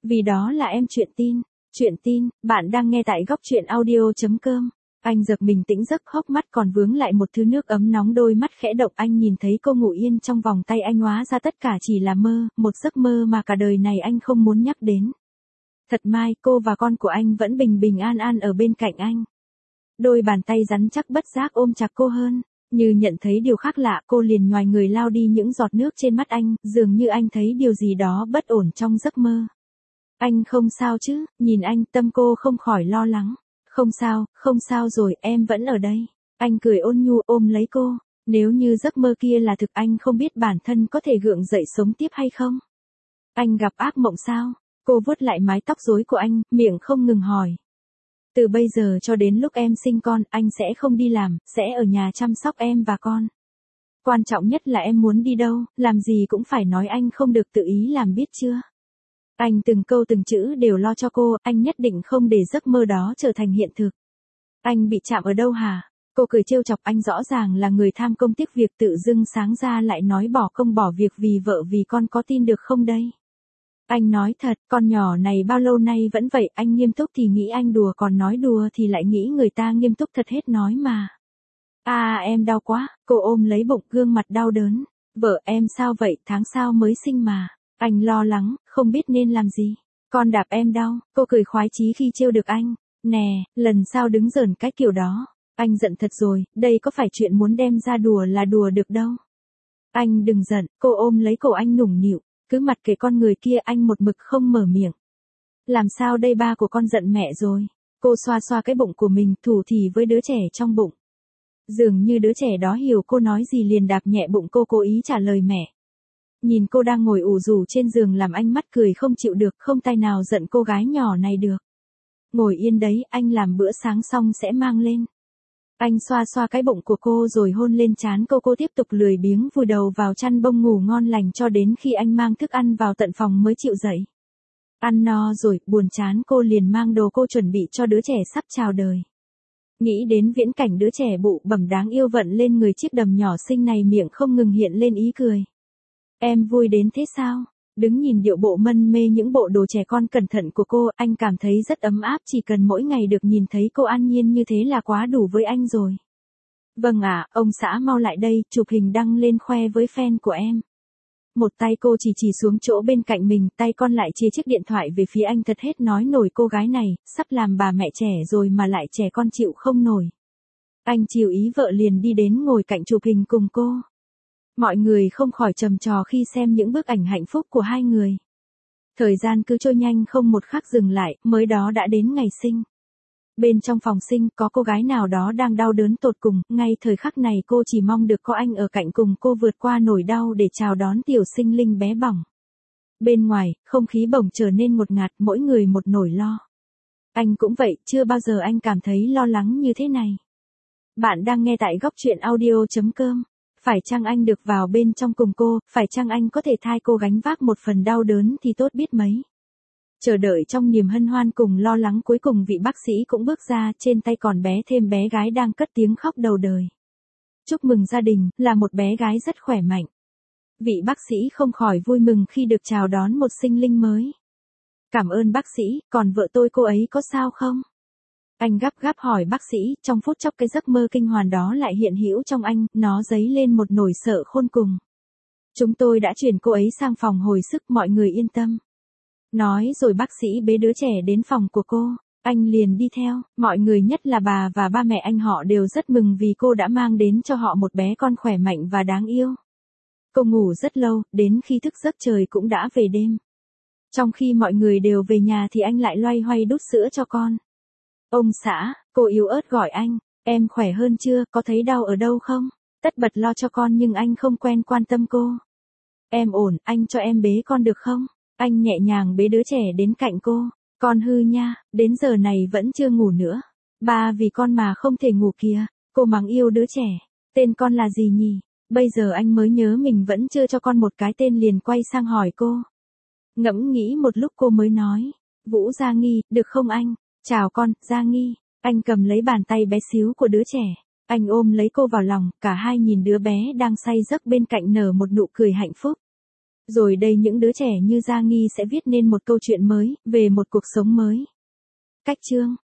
Vì đó là em chuyện tin, bạn đang nghe tại góc truyện audio.com. Anh giật mình tỉnh giấc, hốc mắt còn vướng lại một thứ nước ấm nóng, đôi mắt khẽ động, anh nhìn thấy cô ngủ yên trong vòng tay anh, hóa ra tất cả chỉ là mơ, một giấc mơ mà cả đời này anh không muốn nhắc đến. Thật may, cô và con của anh vẫn bình bình an an ở bên cạnh anh. Đôi bàn tay rắn chắc bất giác ôm chặt cô hơn, như nhận thấy điều khác lạ, cô liền nhoài người lau đi những giọt nước trên mắt anh, dường như anh thấy điều gì đó bất ổn trong giấc mơ. Anh không sao chứ? Nhìn anh, tâm cô không khỏi lo lắng. Không sao rồi, em vẫn ở đây. Anh cười ôn nhu ôm lấy cô. Nếu như giấc mơ kia là thực, anh không biết bản thân có thể gượng dậy sống tiếp hay không. Anh gặp ác mộng sao? Cô vuốt lại mái tóc rối của anh, miệng không ngừng hỏi. Từ bây giờ cho đến lúc em sinh con, anh sẽ không đi làm, sẽ ở nhà chăm sóc em và con. Quan trọng nhất là em muốn đi đâu, làm gì cũng phải nói, anh không được tự ý làm, biết chưa? Anh từng câu từng chữ đều lo cho cô, anh nhất định không để giấc mơ đó trở thành hiện thực. Anh bị chạm ở đâu hả? Cô cười trêu chọc anh, rõ ràng là người tham công tiếc việc, tự dưng sáng ra lại nói bỏ công bỏ việc vì vợ vì con, có tin được không đây? Anh nói thật, con nhỏ này bao lâu nay vẫn vậy, anh nghiêm túc thì nghĩ anh đùa, còn nói đùa thì lại nghĩ người ta nghiêm túc thật hết nói mà. Em đau quá, cô ôm lấy bụng, gương mặt đau đớn. Vợ em sao vậy, tháng sau mới sinh mà. Anh lo lắng, không biết nên làm gì. Con đạp em đau, cô cười khoái chí khi trêu được anh. Nè, lần sau đứng giỡn cái kiểu đó. Anh giận thật rồi, đây có phải chuyện muốn đem ra đùa là đùa được đâu. Anh đừng giận, cô ôm lấy cổ anh nũng nịu. Cứ mặc kệ con người kia, anh một mực không mở miệng. Làm sao đây, ba của con giận mẹ rồi. Cô xoa xoa cái bụng của mình, thủ thỉ với đứa trẻ trong bụng. Dường như đứa trẻ đó hiểu cô nói gì, liền đạp nhẹ bụng cô, cố ý trả lời mẹ. Nhìn cô đang ngồi ủ rũ trên giường làm anh mắt cười không chịu được, không tài nào giận cô gái nhỏ này được. Ngồi yên đấy, anh làm bữa sáng xong sẽ mang lên. Anh xoa xoa cái bụng của cô rồi hôn lên trán cô tiếp tục lười biếng vùi đầu vào chăn bông ngủ ngon lành cho đến khi anh mang thức ăn vào tận phòng mới chịu dậy. Ăn no rồi, buồn chán, cô liền mang đồ cô chuẩn bị cho đứa trẻ sắp chào đời. Nghĩ đến viễn cảnh đứa trẻ bụ bẩm đáng yêu vận lên người chiếc đầm nhỏ xinh này, miệng không ngừng hiện lên ý cười. Em vui đến thế sao? Đứng nhìn điệu bộ mân mê những bộ đồ trẻ con cẩn thận của cô, anh cảm thấy rất ấm áp, chỉ cần mỗi ngày được nhìn thấy cô an nhiên như thế là quá đủ với anh rồi. Vâng ạ, ông xã mau lại đây, chụp hình đăng lên khoe với fan của em. Một tay cô chỉ xuống chỗ bên cạnh mình, tay con lại chia chiếc điện thoại về phía anh, thật hết nói nổi, cô gái này, sắp làm bà mẹ trẻ rồi mà lại trẻ con chịu không nổi. Anh chiều ý vợ liền đi đến ngồi cạnh chụp hình cùng cô. Mọi người không khỏi trầm trò khi xem những bức ảnh hạnh phúc của hai người. Thời gian cứ trôi nhanh không một khắc dừng lại, mới đó đã đến ngày sinh. Bên trong phòng sinh có cô gái nào đó đang đau đớn tột cùng, ngay thời khắc này cô chỉ mong được có anh ở cạnh cùng cô vượt qua nỗi đau để chào đón tiểu sinh linh bé bỏng. Bên ngoài, không khí bỗng trở nên ngột ngạt, mỗi người một nỗi lo. Anh cũng vậy, chưa bao giờ anh cảm thấy lo lắng như thế này. Bạn đang nghe tại góc truyện audio.com. Phải chăng anh được vào bên trong cùng cô, phải chăng anh có thể thay cô gánh vác một phần đau đớn thì tốt biết mấy. Chờ đợi trong niềm hân hoan cùng lo lắng, cuối cùng vị bác sĩ cũng bước ra, trên tay còn bé thêm bé gái đang cất tiếng khóc đầu đời. Chúc mừng gia đình, là một bé gái rất khỏe mạnh. Vị bác sĩ không khỏi vui mừng khi được chào đón một sinh linh mới. Cảm ơn bác sĩ, còn vợ tôi cô ấy có sao không? Anh gấp gáp hỏi bác sĩ, trong phút chốc cái giấc mơ kinh hoàn đó lại hiện hữu trong anh, nó dấy lên một nỗi sợ khôn cùng. Chúng tôi đã chuyển cô ấy sang phòng hồi sức, mọi người yên tâm. Nói rồi bác sĩ bế đứa trẻ đến phòng của cô, anh liền đi theo, mọi người nhất là bà và ba mẹ anh họ đều rất mừng vì cô đã mang đến cho họ một bé con khỏe mạnh và đáng yêu. Cô ngủ rất lâu, đến khi thức giấc trời cũng đã về đêm. Trong khi mọi người đều về nhà thì anh lại loay hoay đút sữa cho con. Ông xã, cô yếu ớt gọi anh, em khỏe hơn chưa, có thấy đau ở đâu không? Tất bật lo cho con nhưng anh không quen quan tâm cô. Em ổn, anh cho em bế con được không? Anh nhẹ nhàng bế đứa trẻ đến cạnh cô. Con hư nha, đến giờ này vẫn chưa ngủ nữa. Ba vì con mà không thể ngủ kìa. Cô mắng yêu đứa trẻ. Tên con là gì nhỉ? Bây giờ anh mới nhớ mình vẫn chưa cho con một cái tên, liền quay sang hỏi cô. Ngẫm nghĩ một lúc cô mới nói. Vũ Gia Nghi, được không anh? Chào con, Gia Nghi. Anh cầm lấy bàn tay bé xíu của đứa trẻ. Anh ôm lấy cô vào lòng, cả hai nhìn đứa bé đang say giấc bên cạnh nở một nụ cười hạnh phúc. Rồi đây những đứa trẻ như Gia Nghi sẽ viết nên một câu chuyện mới, về một cuộc sống mới. Cách chương